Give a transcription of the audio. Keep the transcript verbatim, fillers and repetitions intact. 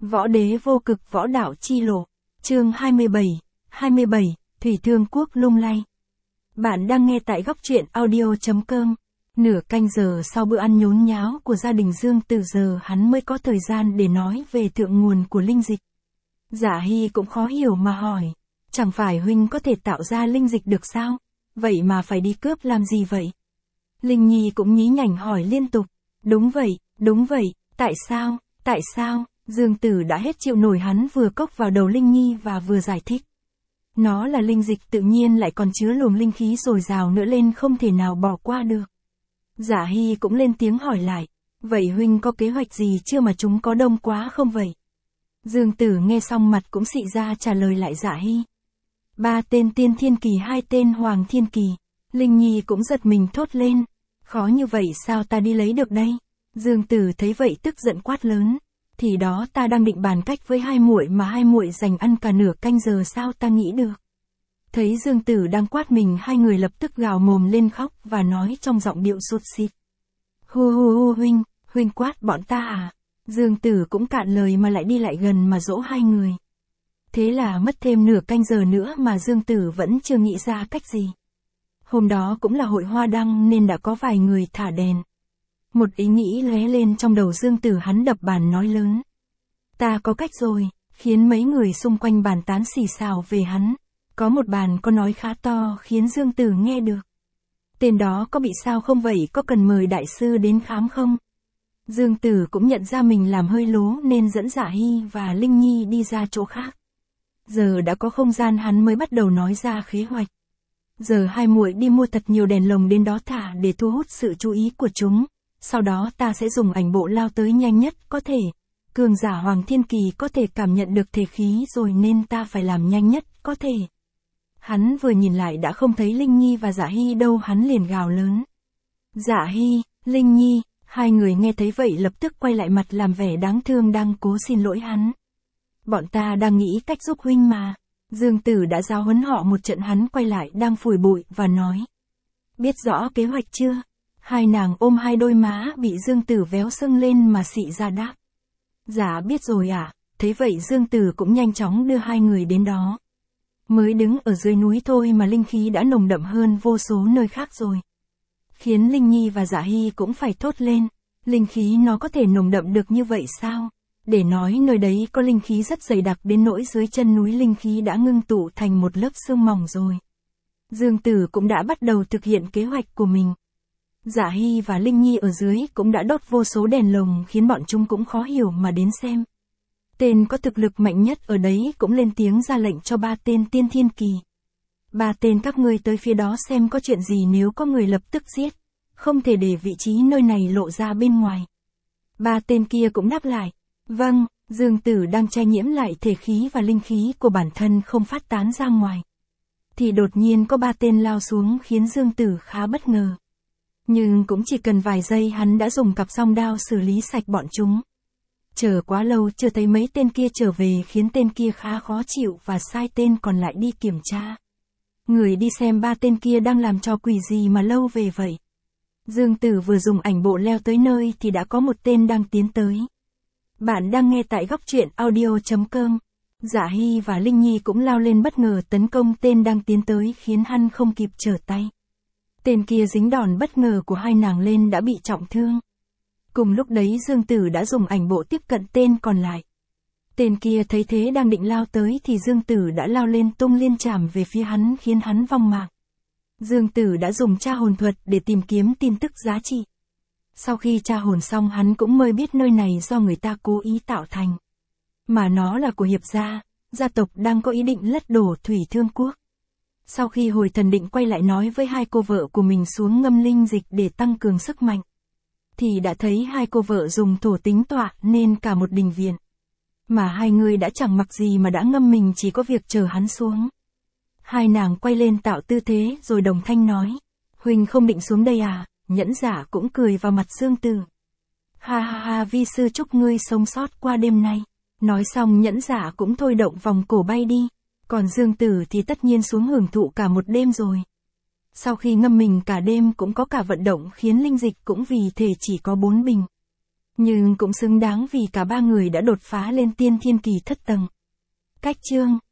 Võ đế vô cực võ đạo chi lộ. Chương hai mươi bảy, hai mươi bảy, Thủy Thương Quốc lung lay. Bạn đang nghe tại góc truyện audio chấm com. Nửa canh giờ sau bữa ăn nhốn nháo của gia đình Dương từ giờ hắn mới có thời gian để nói về thượng nguồn của linh dịch. Giả Hy cũng khó hiểu mà hỏi, chẳng phải huynh có thể tạo ra linh dịch được sao? Vậy mà phải đi cướp làm gì vậy? Linh Nhi cũng nhí nhảnh hỏi liên tục, đúng vậy, đúng vậy, tại sao, tại sao? Dương Tử đã hết chịu nổi hắn vừa cốc vào đầu Linh Nhi và vừa giải thích. Nó là linh dịch tự nhiên lại còn chứa luồng linh khí dồi dào nữa lên không thể nào bỏ qua được. Giả Hy cũng lên tiếng hỏi lại, vậy huynh có kế hoạch gì chưa mà chúng có đông quá không vậy? Dương Tử nghe xong mặt cũng xị ra trả lời lại Giả Hy. Ba tên tiên thiên kỳ hai tên hoàng thiên kỳ. Linh Nhi cũng giật mình thốt lên. Khó như vậy sao ta đi lấy được đây? Dương Tử thấy vậy tức giận quát lớn. Thì đó ta đang định bàn cách với hai muội mà hai muội dành ăn cả nửa canh giờ sao ta nghĩ được. Thấy Dương Tử đang quát mình, hai người lập tức gào mồm lên khóc và nói trong giọng điệu sụt xịt. Hu hu hu huynh, huynh quát bọn ta à? Dương Tử cũng cạn lời mà lại đi lại gần mà dỗ hai người. Thế là mất thêm nửa canh giờ nữa mà Dương Tử vẫn chưa nghĩ ra cách gì. Hôm đó cũng là hội hoa đăng nên đã có vài người thả đèn. Một ý nghĩ lóe lên trong đầu Dương Tử, hắn đập bàn nói lớn. Ta có cách rồi, khiến mấy người xung quanh bàn tán xì xào về hắn. Có một bàn có nói khá to khiến Dương Tử nghe được. Tên đó có bị sao không vậy, có cần mời đại sư đến khám không? Dương Tử cũng nhận ra mình làm hơi lố nên dẫn Giả Hy và Linh Nhi đi ra chỗ khác. Giờ đã có không gian hắn mới bắt đầu nói ra kế hoạch. Giờ hai muội đi mua thật nhiều đèn lồng đến đó thả để thu hút sự chú ý của chúng. Sau đó ta sẽ dùng ảnh bộ lao tới nhanh nhất có thể. Cường giả Hoàng Thiên Kỳ có thể cảm nhận được thể khí rồi nên ta phải làm nhanh nhất có thể. Hắn vừa nhìn lại đã không thấy Linh Nhi và Giả Hy đâu, hắn liền gào lớn. Giả Hy, Linh Nhi, hai người nghe thấy vậy lập tức quay lại mặt làm vẻ đáng thương đang cố xin lỗi hắn. Bọn ta đang nghĩ cách giúp huynh mà. Dương Tử đã giáo huấn họ một trận, hắn quay lại đang phủi bụi và nói. Biết rõ kế hoạch chưa? Hai nàng ôm hai đôi má bị Dương Tử véo sưng lên mà xị ra đáp. Dạ biết rồi ạ. À? Thế vậy Dương Tử cũng nhanh chóng đưa hai người đến đó. Mới đứng ở dưới núi thôi mà linh khí đã nồng đậm hơn vô số nơi khác rồi. Khiến Linh Nhi và Giả Hy cũng phải thốt lên. Linh khí nó có thể nồng đậm được như vậy sao? Để nói nơi đấy có linh khí rất dày đặc đến nỗi dưới chân núi linh khí đã ngưng tụ thành một lớp sương mỏng rồi. Dương Tử cũng đã bắt đầu thực hiện kế hoạch của mình. Giả Hy và Linh Nhi ở dưới cũng đã đốt vô số đèn lồng khiến bọn chúng cũng khó hiểu mà đến xem. Tên có thực lực mạnh nhất ở đấy cũng lên tiếng ra lệnh cho ba tên tiên thiên kỳ. Ba tên các ngươi tới phía đó xem có chuyện gì, nếu có người lập tức giết. Không thể để vị trí nơi này lộ ra bên ngoài. Ba tên kia cũng đáp lại. Vâng, Dương Tử đang che nhiễm lại thể khí và linh khí của bản thân không phát tán ra ngoài. Thì đột nhiên có ba tên lao xuống khiến Dương Tử khá bất ngờ. Nhưng cũng chỉ cần vài giây hắn đã dùng cặp song đao xử lý sạch bọn chúng. Chờ quá lâu chưa thấy mấy tên kia trở về khiến tên kia khá khó chịu và sai tên còn lại đi kiểm tra. Người đi xem ba tên kia đang làm trò quỷ gì mà lâu về vậy. Dương Tử vừa dùng ảnh bộ leo tới nơi thì đã có một tên đang tiến tới. Bạn đang nghe tại góc truyện audio chấm com. Giả Hy và Linh Nhi cũng lao lên bất ngờ tấn công tên đang tiến tới khiến hắn không kịp trở tay. Tên kia dính đòn bất ngờ của hai nàng lên đã bị trọng thương. Cùng lúc đấy Dương Tử đã dùng ảnh bộ tiếp cận tên còn lại. Tên kia thấy thế đang định lao tới thì Dương Tử đã lao lên tung liên chảm về phía hắn khiến hắn vong mạng. Dương Tử đã dùng tra hồn thuật để tìm kiếm tin tức giá trị. Sau khi tra hồn xong hắn cũng mới biết nơi này do người ta cố ý tạo thành. Mà nó là của Hiệp gia, gia tộc đang có ý định lật đổ Thủy Thương Quốc. Sau khi hồi thần định quay lại nói với hai cô vợ của mình xuống ngâm linh dịch để tăng cường sức mạnh. Thì đã thấy hai cô vợ dùng thổ tính tọa nên cả một đình viện. Mà hai người đã chẳng mặc gì mà đã ngâm mình, chỉ có việc chờ hắn xuống. Hai nàng quay lên tạo tư thế rồi đồng thanh nói. Huynh không định xuống đây à? Nhẫn giả cũng cười vào mặt Dương Tử. Ha ha ha, vi sư chúc ngươi sống sót qua đêm nay. Nói xong nhẫn giả cũng thôi động vòng cổ bay đi. Còn Dương Tử thì tất nhiên xuống hưởng thụ cả một đêm rồi. Sau khi ngâm mình cả đêm cũng có cả vận động khiến linh dịch cũng vì thể chỉ có bốn bình. Nhưng cũng xứng đáng vì cả ba người đã đột phá lên tiên thiên kỳ thất tầng. Cách chương